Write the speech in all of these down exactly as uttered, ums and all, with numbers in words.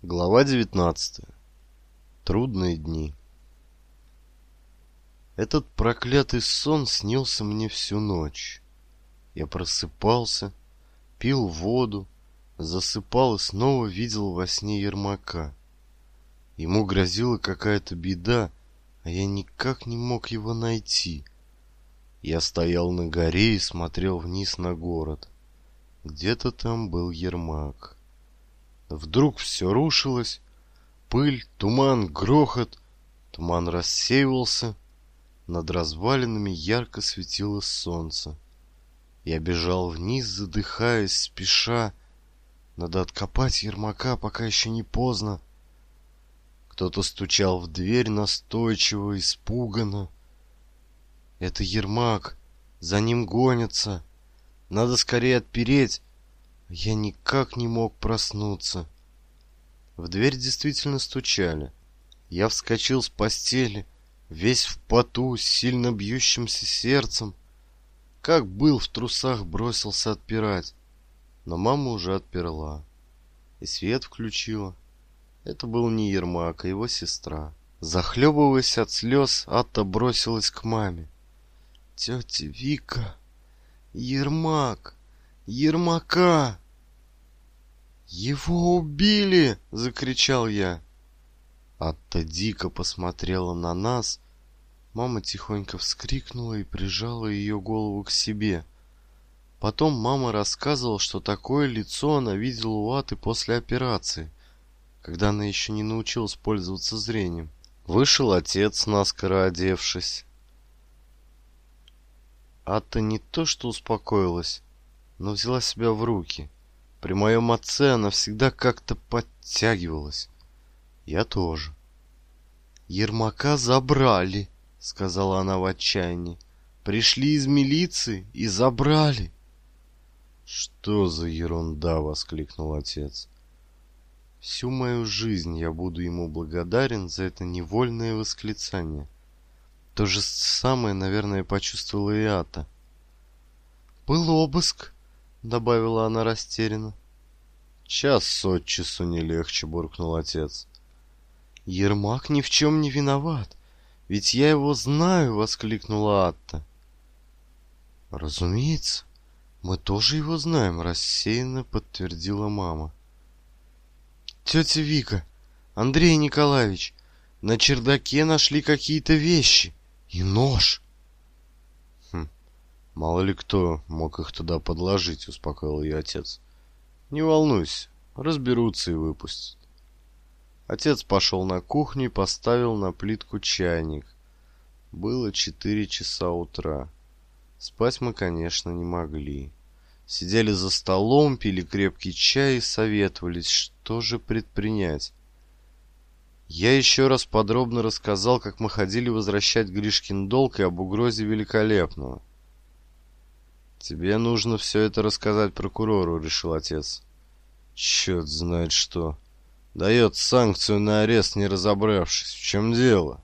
Глава девятнадцатая. Трудные дни. Этот проклятый сон снился мне всю ночь. Я просыпался, пил воду, засыпал и снова видел во сне Ермака. Ему грозила какая-то беда, а я никак не мог его найти. Я стоял на горе и смотрел вниз на город. Где-то там был Ермак. Вдруг все рушилось. Пыль, туман, грохот. Туман рассеивался. Над развалинами ярко светило солнце. Я бежал вниз, задыхаясь, спеша. Надо откопать Ермака, пока еще не поздно. Кто-то стучал в дверь настойчиво, испуганно. Это Ермак. За ним гонятся. Надо скорее отпереть. Я никак не мог проснуться. В дверь действительно стучали. Я вскочил с постели, весь в поту, с сильно бьющимся сердцем. Как был в трусах, бросился отпирать. Но мама уже отперла. И свет включила. Это был не Ермак, а его сестра. Захлебываясь от слез, Атта бросилась к маме. «Тетя Вика! Ермак! Ермака!» «Его убили!» — закричал я. Атта дико посмотрела на нас. Мама тихонько вскрикнула и прижала ее голову к себе. Потом мама рассказывала, что такое лицо она видела у Атты после операции, когда она еще не научилась пользоваться зрением. Вышел отец, наскоро одевшись. Атта не то что успокоилась, но взяла себя в руки. При моем отце она всегда как-то подтягивалась. Я тоже. «Ермака забрали», — сказала она в отчаянии. «Пришли из милиции и забрали». «Что за ерунда!» — воскликнул отец. Всю мою жизнь я буду ему благодарен за это невольное восклицание. То же самое, наверное, почувствовала и Атта. «Был обыск», — добавила она растерянно. «Час от часу не легче», — буркнул отец. «Ермак ни в чем не виноват, ведь я его знаю», — воскликнула Атта. «Разумеется, мы тоже его знаем», — рассеянно подтвердила мама. «Тетя Вика, Андрей Николаевич, на чердаке нашли какие-то вещи и нож». «Хм, мало ли кто мог их туда подложить», — успокоил ее отец. «Не волнуйся, разберутся и выпустят». Отец пошел на кухню и поставил на плитку чайник. Было четыре часа утра. Спать мы, конечно, не могли. Сидели за столом, пили крепкий чай и советовались, что же предпринять. Я еще раз подробно рассказал, как мы ходили возвращать Гришкин долг и об угрозе Великолепного. «Тебе нужно все это рассказать прокурору», — решил отец. «Черт знает что. Дает санкцию на арест, не разобравшись. В чем дело?»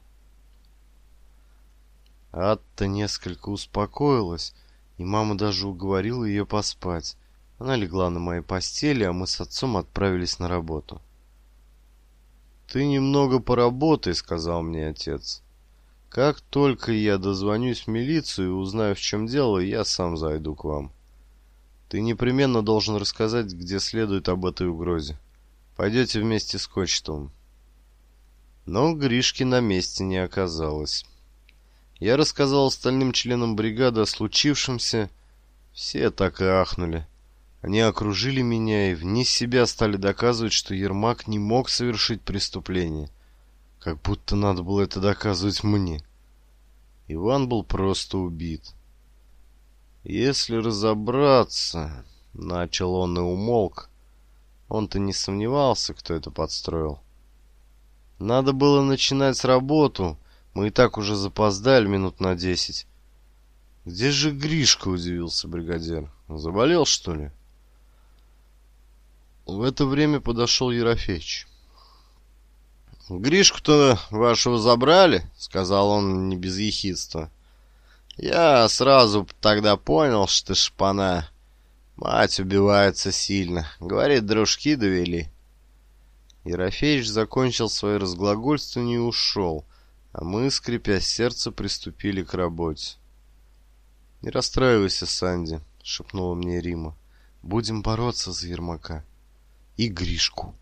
Атта несколько успокоилась, и мама даже уговорила ее поспать. Она легла на моей постели, а мы с отцом отправились на работу. «Ты немного поработай», — сказал мне отец. «Как только я дозвонюсь в милицию и узнаю, в чем дело, я сам зайду к вам. Ты непременно должен рассказать, где следует об этой угрозе. Пойдете вместе с Кочетовым». Но Гришки на месте не оказалось. Я рассказал остальным членам бригады о случившемся. Все так и ахнули. Они окружили меня и вне себя стали доказывать, что Ермак не мог совершить преступление. Как будто надо было это доказывать мне. Иван был просто убит. «Если разобраться...» — начал он и умолк. Он-то не сомневался, кто это подстроил. «Надо было начинать с работы. Мы и так уже запоздали минут на десять». «Где же Гришка?» — удивился бригадир. «Заболел, что ли?» В это время подошел Ерофеич. «Гришку-то вашего забрали?» — сказал он не без ехидства. «Я сразу тогда понял, что ты шпана. Мать убивается сильно. Говорит, дружки довели». Ерофеич закончил свои разглагольствования и ушел, а мы, скрипя сердце, приступили к работе. «Не расстраивайся, Санди», — шепнула мне Рима. «Будем бороться за Ермака. И Гришку».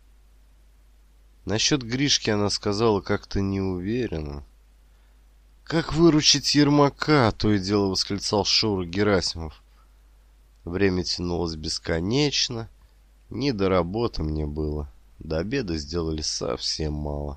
Насчет Гришки она сказала как-то неуверенно. «Как выручить Ермака?» — то и дело восклицал Шура Герасимов. Время тянулось бесконечно. Не до работы мне было. До обеда сделали совсем мало.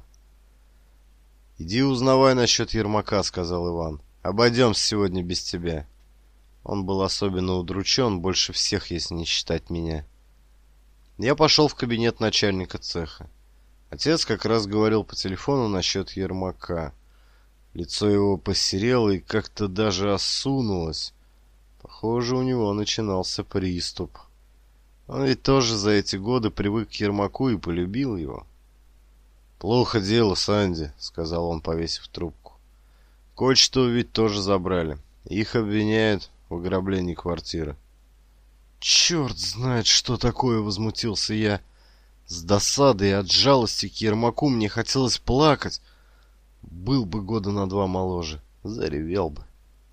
«Иди узнавай насчет Ермака», — сказал Иван. «Обойдемся сегодня без тебя». Он был особенно удручен, больше всех, если не считать меня. Я пошел в кабинет начальника цеха. Отец как раз говорил по телефону насчет Ермака. Лицо его посерело и как-то даже осунулось. Похоже, у него начинался приступ. Он ведь тоже за эти годы привык к Ермаку и полюбил его. «Плохо дело, Санди», — сказал он, повесив трубку. «Кое-что ведь тоже забрали. Их обвиняют в ограблении квартиры». «Черт знает, что такое!» — возмутился я. С досадой и от жалости к Ермаку мне хотелось плакать. Был бы года на два моложе, заревел бы.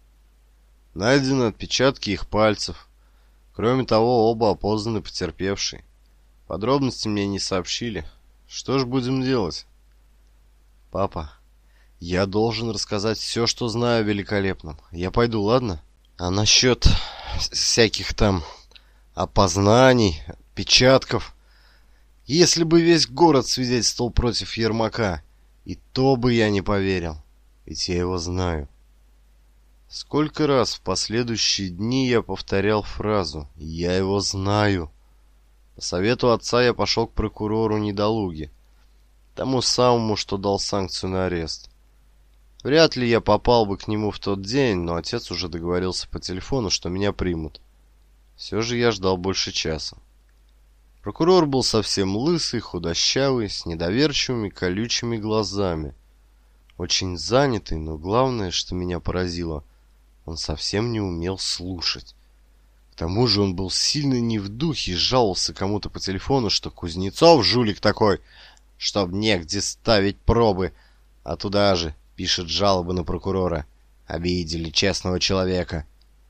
Найдены отпечатки их пальцев. Кроме того, оба опознаны потерпевшие. Подробности мне не сообщили. Что ж будем делать? Папа, я должен рассказать все, что знаю о Великолепном. Я пойду, ладно? А насчет всяких там опознаний, отпечатков... Если бы весь город свидетельствовал против Ермака, и то бы я не поверил, ведь я его знаю. Сколько раз в последующие дни я повторял фразу «Я его знаю». По совету отца я пошел к прокурору Недолуге, тому самому, что дал санкцию на арест. Вряд ли я попал бы к нему в тот день, но отец уже договорился по телефону, что меня примут. Все же я ждал больше часа. Прокурор был совсем лысый, худощавый, с недоверчивыми колючими глазами. Очень занятый, но главное, что меня поразило, он совсем не умел слушать. К тому же он был сильно не в духе и жаловался кому-то по телефону, что Кузнецов жулик такой, чтоб негде ставить пробы, а туда же пишет жалобы на прокурора. Обидели честного человека.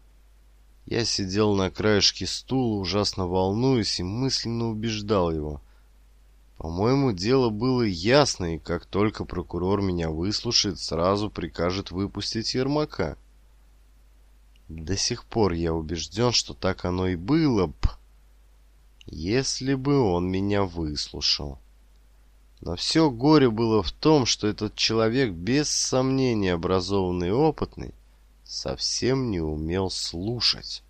Я сидел на краешке стула, ужасно волнуясь, и мысленно убеждал его. По-моему, дело было ясно, и как только прокурор меня выслушает, сразу прикажет выпустить Ермака. До сих пор я убежден, что так оно и было б, если бы он меня выслушал. Но все горе было в том, что этот человек, без сомнения образованный и опытный, совсем не умел слушать.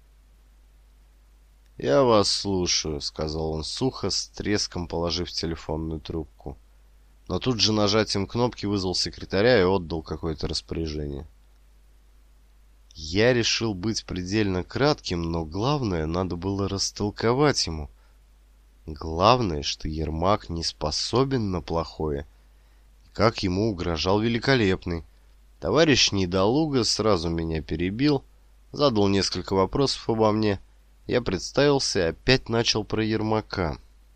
«Я вас слушаю», — сказал он сухо, с треском положив телефонную трубку. Но тут же нажатием кнопки вызвал секретаря и отдал какое-то распоряжение. Я решил быть предельно кратким, но главное, надо было растолковать ему. Главное, что Ермак не способен на плохое, и как ему угрожал Великолепный. Товарищ Недолуга сразу меня перебил, задал несколько вопросов обо мне. Я представился и опять начал про Ермака.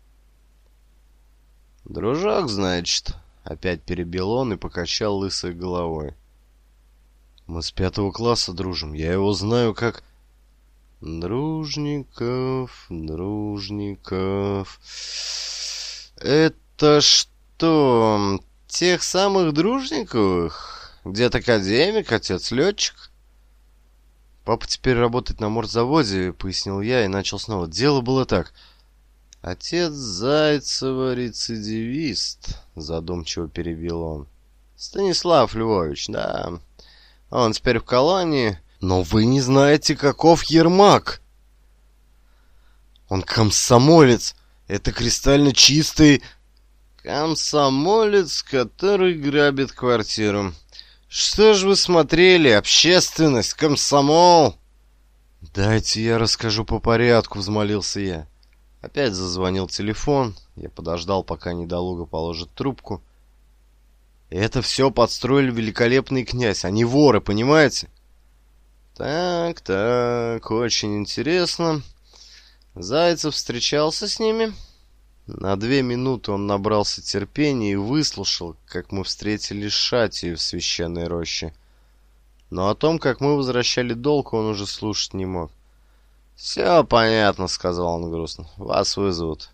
«Дружок, значит?» — опять перебил он и покачал лысой головой. «Мы с пятого класса дружим, я его знаю как...» «Дружников, Дружников... Это что, тех самых Дружниковых? Дед академик, отец летчик?» «Папа теперь работает на морзаводе», — пояснил я и начал снова. «Дело было так. Отец Зайцева рецидивист», — задумчиво перебил он. «Станислав Львович, да. Он теперь в колонии. Но вы не знаете, каков Ермак. Он комсомолец. Это кристально чистый...» «Комсомолец, который грабит квартиру. Что ж вы смотрели? Общественность, комсомол!» «Дайте я расскажу по порядку», — взмолился я. Опять зазвонил телефон. Я подождал, пока Недолуга положит трубку. «Это все подстроили Великолепный князь. Они воры, понимаете?» «Так, так, очень интересно. Зайцев встречался с ними?» На две минуты он набрался терпения и выслушал, как мы встретили Шатию в священной роще. Но о том, как мы возвращали долг, он уже слушать не мог. «Все понятно», — сказал он грустно. «Вас вызовут».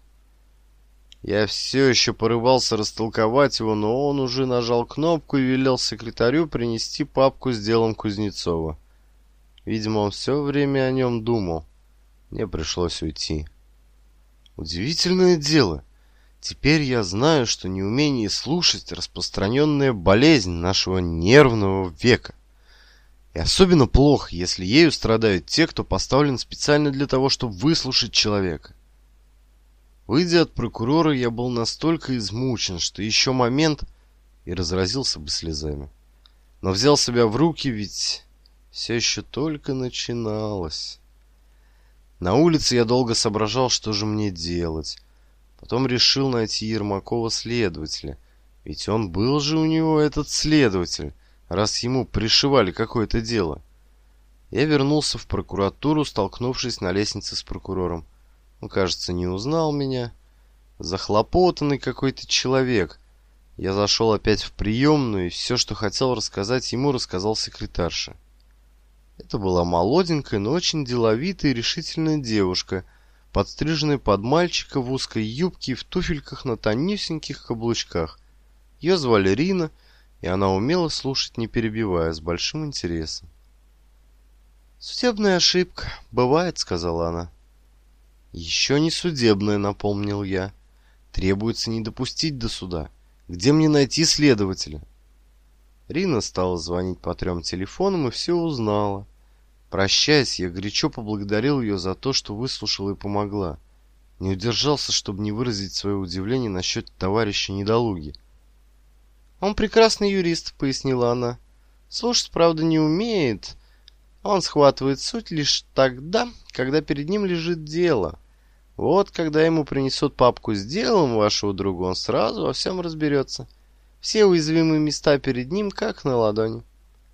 Я все еще порывался растолковать его, но он уже нажал кнопку и велел секретарю принести папку с делом Кузнецова. Видимо, он все время о нем думал. Мне пришлось уйти. Удивительное дело. Теперь я знаю, что неумение слушать — распространенная болезнь нашего нервного века. И особенно плохо, если ею страдают те, кто поставлен специально для того, чтобы выслушать человека. Выйдя от прокурора, я был настолько измучен, что еще момент и разразился бы слезами. Но взял себя в руки, ведь все еще только начиналось. На улице я долго соображал, что же мне делать. Потом решил найти Ермакова следователя. Ведь он был же у него, этот следователь, раз ему пришивали какое-то дело. Я вернулся в прокуратуру, столкнувшись на лестнице с прокурором. Он, кажется, не узнал меня. Захлопотанный какой-то человек. Я зашел опять в приемную, и все, что хотел рассказать ему, рассказал секретарше. Это была молоденькая, но очень деловитая и решительная девушка, подстриженная под мальчика в узкой юбке и в туфельках на тонюсеньких каблучках. Ее звали Рина, и она умела слушать, не перебивая, с большим интересом. «Судебная ошибка. Бывает», — сказала она. «Еще не судебная», — напомнил я. «Требуется не допустить до суда. Где мне найти следователя?» Рина стала звонить по трем телефонам и все узнала. Прощаясь, я горячо поблагодарил ее за то, что выслушала и помогла. Не удержался, чтобы не выразить свое удивление насчет товарища недолуги. «Он прекрасный юрист», — пояснила она. «Слушать, правда, не умеет. Он схватывает суть лишь тогда, когда перед ним лежит дело. Вот когда ему принесут папку с делом вашего друга, он сразу во всем разберется. Все уязвимые места перед ним, как на ладони».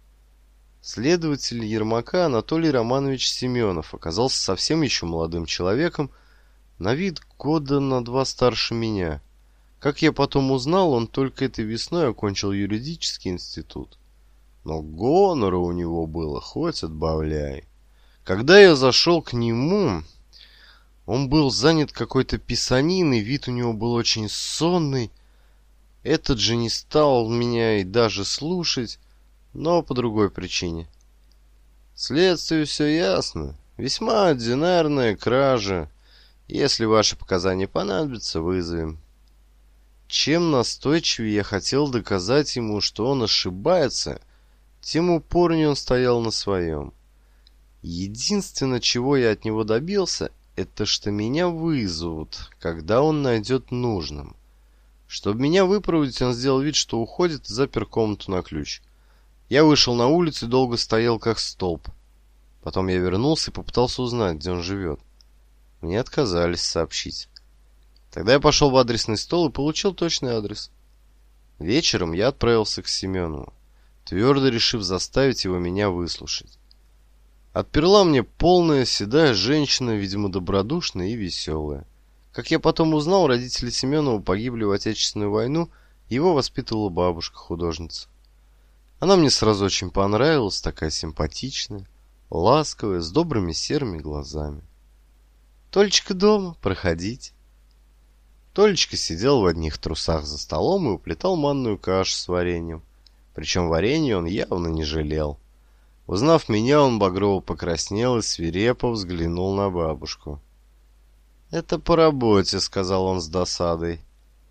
Следователь Ермака Анатолий Романович Семенов оказался совсем еще молодым человеком, на вид года на два старше меня. Как я потом узнал, он только этой весной окончил юридический институт. Но гонора у него было хоть отбавляй. Когда я зашел к нему, он был занят какой-то писаниной, вид у него был очень сонный. Этот же не стал меня и даже слушать, но по другой причине. Следствию все ясно. Весьма ординарная кража. Если ваши показания понадобятся, вызовем. Чем настойчивее я хотел доказать ему, что он ошибается, тем упорнее он стоял на своем. Единственное, чего я от него добился, это что меня вызовут, когда он найдет нужным. Чтобы меня выпроводить, он сделал вид, что уходит, и запер комнату на ключ. Я вышел на улицу и долго стоял как столб. Потом я вернулся и попытался узнать, где он живет. Мне отказались сообщить. Тогда я пошел в адресный стол и получил точный адрес. Вечером я отправился к Семенову, твердо решив заставить его меня выслушать. Отперла мне полная седая женщина, видимо, добродушная и веселая. Как я потом узнал, родители Семенова погибли в Отечественную войну, его воспитывала бабушка-художница. Она мне сразу очень понравилась, такая симпатичная, ласковая, с добрыми серыми глазами. «Толечка дома, проходите». Толечка сидел в одних трусах за столом и уплетал манную кашу с вареньем. Причем варенье он явно не жалел. Узнав меня, он багрово покраснел и свирепо взглянул на бабушку. «Это по работе», — сказал он с досадой.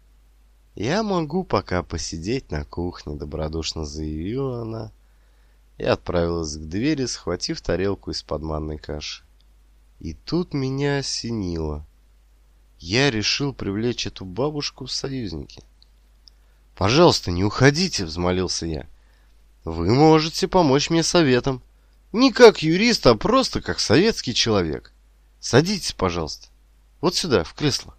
«Я могу пока посидеть на кухне», — добродушно заявила она и отправилась к двери, схватив тарелку из-под манной каши. И тут меня осенило. Я решил привлечь эту бабушку в союзники. «Пожалуйста, не уходите», — взмолился я. «Вы можете помочь мне советом. Не как юрист, а просто как советский человек. Садитесь, пожалуйста. Вот сюда, в кресло».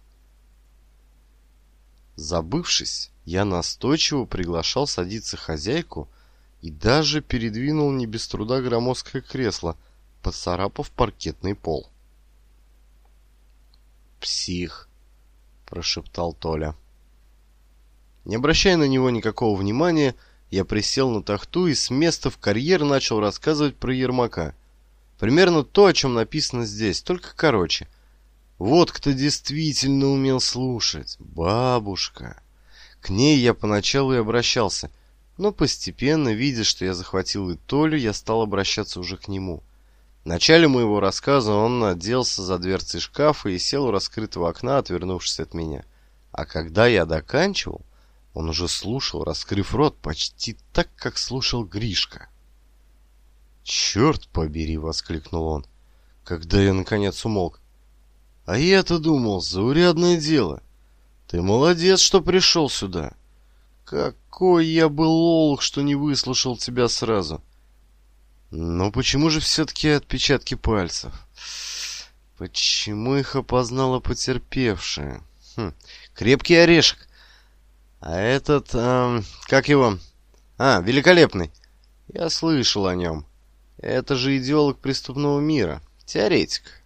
Забывшись, я настойчиво приглашал садиться хозяйку и даже передвинул не без труда громоздкое кресло, поцарапав паркетный пол. «Псих», — прошептал Толя. Не обращая на него никакого внимания, я присел на тахту и с места в карьер начал рассказывать про Ермака. Примерно то, о чем написано здесь, только короче. Вот кто действительно умел слушать. Бабушка. К ней я поначалу и обращался, но постепенно, видя, что я захватил и Толю, я стал обращаться уже к нему. В начале моего рассказа он оделся за дверцей шкафа и сел у раскрытого окна, отвернувшись от меня. А когда я доканчивал, он уже слушал, раскрыв рот, почти так, как слушал Гришка. «Черт побери!» — воскликнул он, когда я наконец умолк. «А я-то думал, заурядное дело. Ты молодец, что пришел сюда. Какой я был олух, что не выслушал тебя сразу. Но почему же все-таки отпечатки пальцев? Почему их опознала потерпевшая? Хм, крепкий орешек. А этот, эм, как его? А, Великолепный. Я слышал о нем. Это же идеолог преступного мира, теоретик.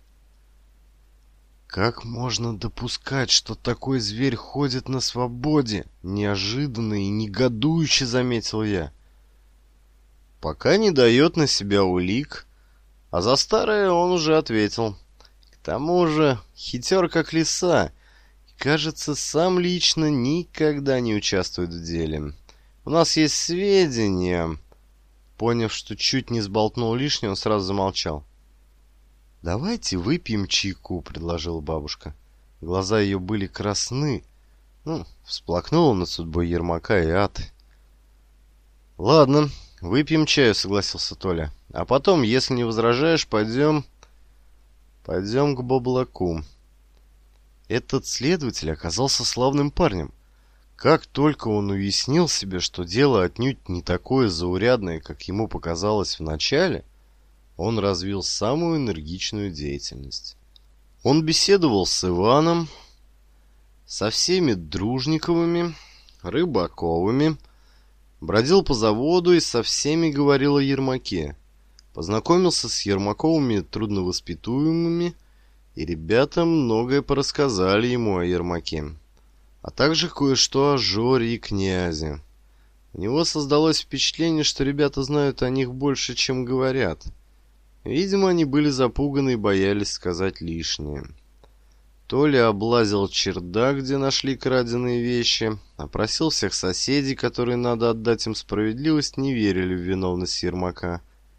Как можно допускать, что такой зверь ходит на свободе? Неожиданно и негодующе заметил я. Пока не дает на себя улик, а за старое он уже ответил. К тому же хитер как лиса. Кажется, сам лично никогда не участвует в деле. У нас есть сведения. Поняв, что чуть не сболтнул лишнее, он сразу замолчал. «Давайте выпьем чайку», — предложила бабушка. Глаза ее были красны. Ну, всплакнула над судьбой Ермака и Аты. «Ладно, выпьем чаю», — согласился Толя. «А потом, если не возражаешь, пойдем... пойдем к Баблаку». Этот следователь оказался славным парнем. Как только он уяснил себе, что дело отнюдь не такое заурядное, как ему показалось вначале, он развил самую энергичную деятельность. Он беседовал с Иваном, со всеми Дружниковыми, Рыбаковыми, бродил по заводу и со всеми говорил о Ермаке. Познакомился с Ермаковыми трудновоспитуемыми, и ребята многое порассказали ему о Ермаке, а также кое-что о Жоре и князе. У него создалось впечатление, что ребята знают о них больше, чем говорят. Видимо, они были запуганы и боялись сказать лишнее. Толя облазил чердак, где нашли краденые вещи, опросил всех соседей, которые, надо отдать им справедливость, не верили в виновность Ермака.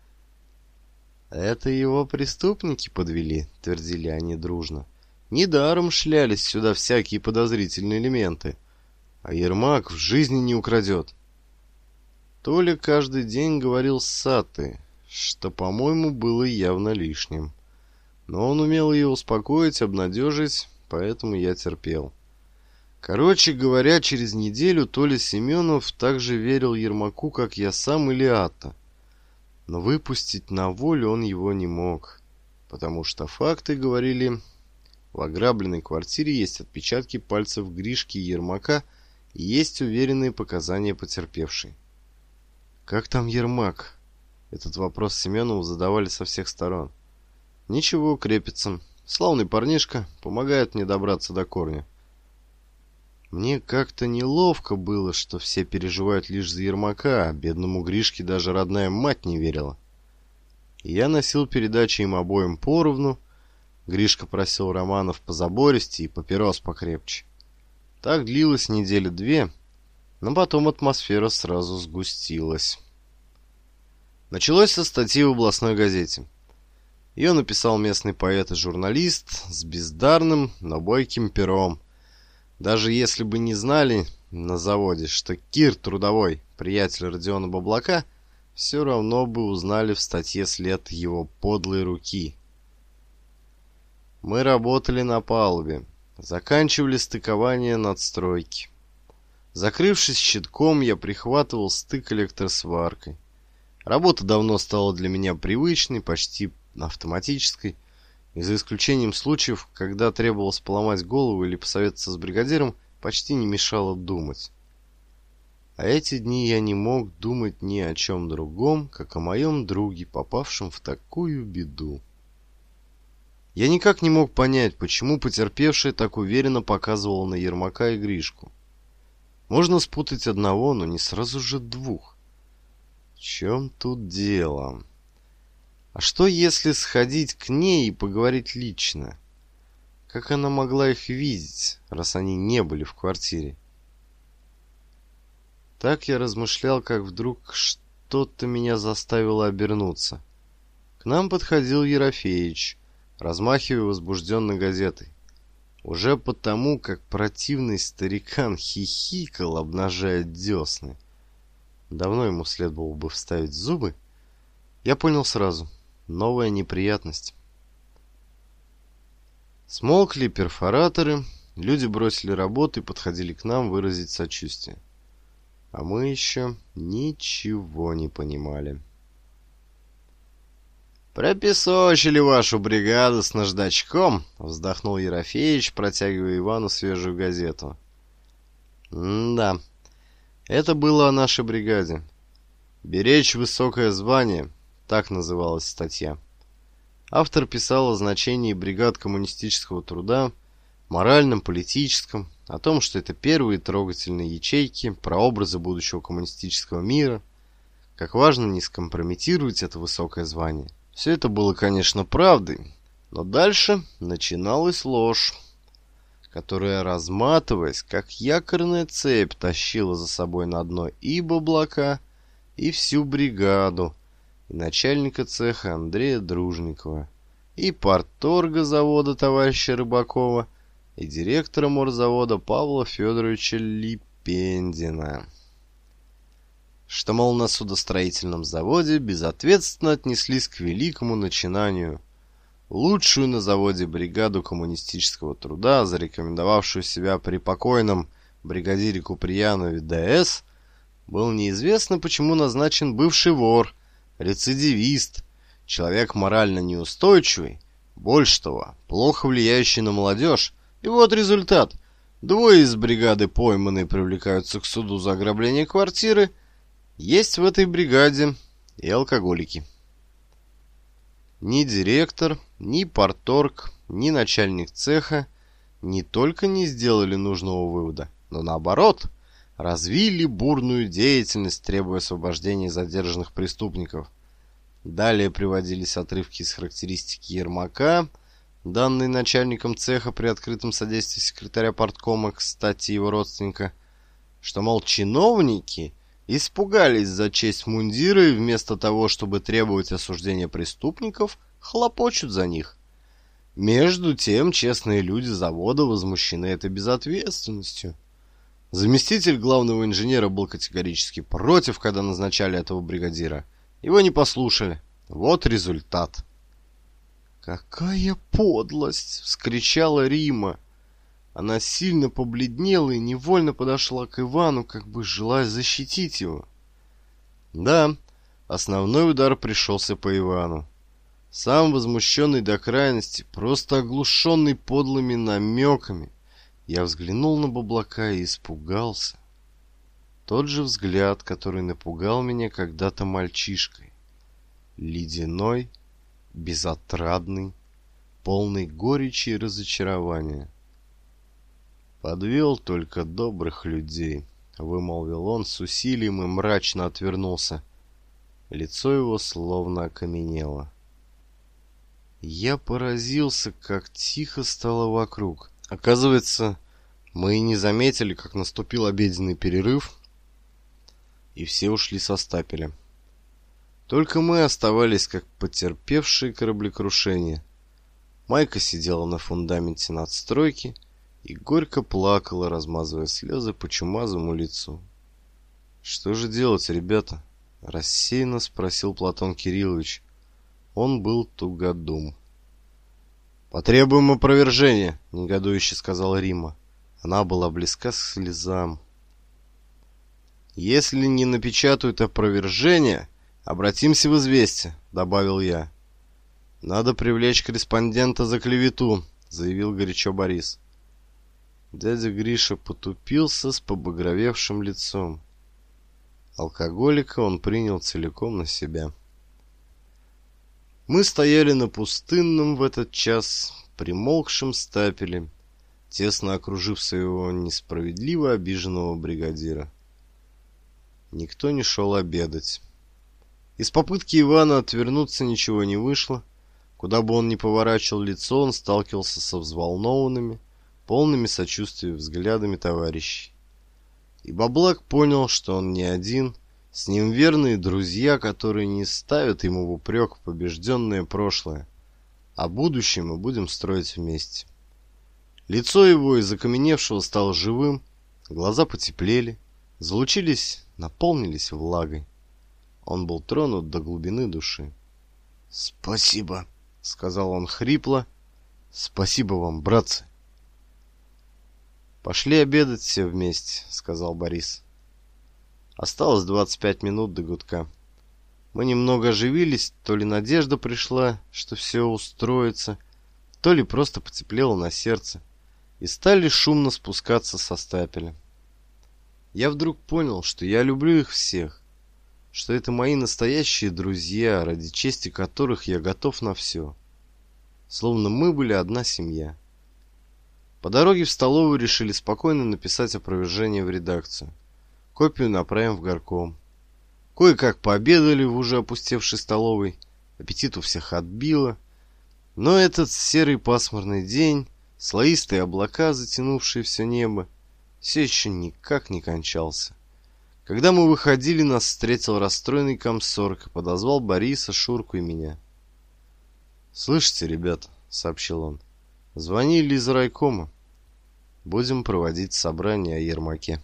«Это его преступники подвели», — твердили они дружно. «Недаром шлялись сюда всякие подозрительные элементы. А Ермак в жизни не украдет». Толя каждый день говорил с Сатой, что, по-моему, было явно лишним. Но он умел ее успокоить, обнадежить, поэтому я терпел. Короче говоря, через неделю Толя Семенов также верил Ермаку, как я сам или Ата. Но выпустить на волю он его не мог, потому что факты говорили: в ограбленной квартире есть отпечатки пальцев Гришки и Ермака, и есть уверенные показания потерпевшей. «Как там Ермак?» Этот вопрос Семенову задавали со всех сторон. «Ничего, крепится. Славный парнишка, помогает мне добраться до корня». Мне как-то неловко было, что все переживают лишь за Ермака, а бедному Гришке даже родная мать не верила. И я носил передачи им обоим поровну. Гришка просил романов позабористее и папирос покрепче. Так длилось недели две, но потом атмосфера сразу сгустилась. Началось со статьи в областной газете. Ее написал местный поэт и журналист с бездарным, но бойким пером. Даже если бы не знали на заводе, что Кир Трудовой, приятель Родиона Баблака, все равно бы узнали в статье след его подлой руки. Мы работали на палубе, заканчивали стыкование надстройки. Закрывшись щитком, я прихватывал стык электросваркой. Работа давно стала для меня привычной, почти автоматической. И за исключением случаев, когда требовалось поломать голову или посоветоваться с бригадиром, почти не мешало думать. А эти дни я не мог думать ни о чем другом, как о моем друге, попавшем в такую беду. Я никак не мог понять, почему потерпевший так уверенно показывал на Ермака и Гришку. Можно спутать одного, но не сразу же двух. В чем тут дело? А что, если сходить к ней и поговорить лично? Как она могла их видеть, раз они не были в квартире? Так я размышлял, как вдруг что-то меня заставило обернуться. К нам подходил Ерофеич, размахивая возбужденно газетой. Уже потому, как противный старикан хихикал, обнажая десны. Давно ему следовало бы вставить зубы. Я понял сразу. Новая неприятность. Смолкли перфораторы, люди бросили работу и подходили к нам выразить сочувствие. А мы еще ничего не понимали. «Пропесочили вашу бригаду с наждачком», — вздохнул Ерофеич, протягивая Ивану свежую газету. «М-да, это было о нашей бригаде. «Беречь высокое звание», — так называлась статья. Автор писал о значении бригад коммунистического труда, моральном, политическом, о том, что это первые трогательные ячейки, прообразы будущего коммунистического мира, как важно не скомпрометировать это высокое звание. Все это было, конечно, правдой, но дальше начиналась ложь, которая, разматываясь, как якорная цепь, тащила за собой на дно и Баблака, и всю бригаду, и начальника цеха Андрея Дружникова, и парторга завода товарища Рыбакова, и директора морзавода Павла Федоровича Липендина. Что, мол, на судостроительном заводе безответственно отнеслись к великому начинанию. Лучшую на заводе бригаду коммунистического труда, зарекомендовавшую себя при покойном бригадире Куприянове ДС, был неизвестно почему назначен бывший вор, рецидивист, человек морально неустойчивый, больше того, плохо влияющий на молодежь. И вот результат. Двое из бригады пойманные привлекаются к суду за ограбление квартиры. Есть в этой бригаде и алкоголики. Ни директор, ни парторг, ни начальник цеха не только не сделали нужного вывода, но наоборот, развили бурную деятельность, требуя освобождения задержанных преступников. Далее приводились отрывки из характеристики Ермака, данные начальником цеха при открытом содействии секретаря парткома, кстати, его родственника, что, мол, чиновники испугались за честь мундира и вместо того, чтобы требовать осуждения преступников, хлопочут за них. Между тем, честные люди завода возмущены этой безответственностью. Заместитель главного инженера был категорически против, когда назначали этого бригадира. Его не послушали. Вот результат. «Какая подлость!» — вскричала Рима. Она сильно побледнела и невольно подошла к Ивану, как бы желая защитить его. Да, основной удар пришелся по Ивану. Сам возмущенный до крайности, просто оглушенный подлыми намеками, я взглянул на Баблака и испугался. Тот же взгляд, который напугал меня когда-то мальчишкой. Ледяной, безотрадный, полный горечи и разочарования. «Подвел только добрых людей», — вымолвил он с усилием и мрачно отвернулся. Лицо его словно окаменело. Я поразился, как тихо стало вокруг. Оказывается, мы и не заметили, как наступил обеденный перерыв, и все ушли со стапеля. Только мы оставались, как потерпевшие кораблекрушение. Майка сидела на фундаменте надстройки и горько плакала, размазывая слезы по чумазому лицу. «Что же делать, ребята?» — рассеянно спросил Платон Кириллович. Он был тугодум. «Потребуем опровержения», — негодующе сказала Рима. Она была близка к слезам. «Если не напечатают опровержение, обратимся в известие», — добавил я. «Надо привлечь корреспондента за клевету», — заявил горячо Борис. Дядя Гриша потупился с побагровевшим лицом. Алкоголика он принял целиком на себя. Мы стояли на пустынном в этот час примолкшем стапеле, тесно окружив своего несправедливо обиженного бригадира. Никто не шел обедать. Из попытки Ивана отвернуться ничего не вышло. Куда бы он ни поворачивал лицо, он сталкивался со взволнованными, полными сочувствия взглядами товарищей. И Баблак понял, что он не один, с ним верные друзья, которые не ставят ему в упрек побежденное прошлое, а будущее мы будем строить вместе. Лицо его из окаменевшего стало живым, глаза потеплели, залучились, наполнились влагой. Он был тронут до глубины души. «Спасибо», — сказал он хрипло. «Спасибо вам, братцы». «Пошли обедать все вместе», — сказал Борис. Осталось двадцать пять минут до гудка. Мы немного оживились, то ли надежда пришла, что все устроится, то ли просто потеплело на сердце, и стали шумно спускаться со стапеля. Я вдруг понял, что я люблю их всех, что это мои настоящие друзья, ради чести которых я готов на все. Словно мы были одна семья. По дороге в столовую решили спокойно написать опровержение в редакцию. Копию направим в горком. Кое-как пообедали в уже опустевшей столовой. Аппетит у всех отбило. Но этот серый пасмурный день, слоистые облака, затянувшие все небо, все еще никак не кончался. Когда мы выходили, нас встретил расстроенный комсорг и подозвал Бориса, Шурку и меня. «Слышите, ребята», — сообщил он, — «звонили из райкома. Будем проводить собрание о Ермаке».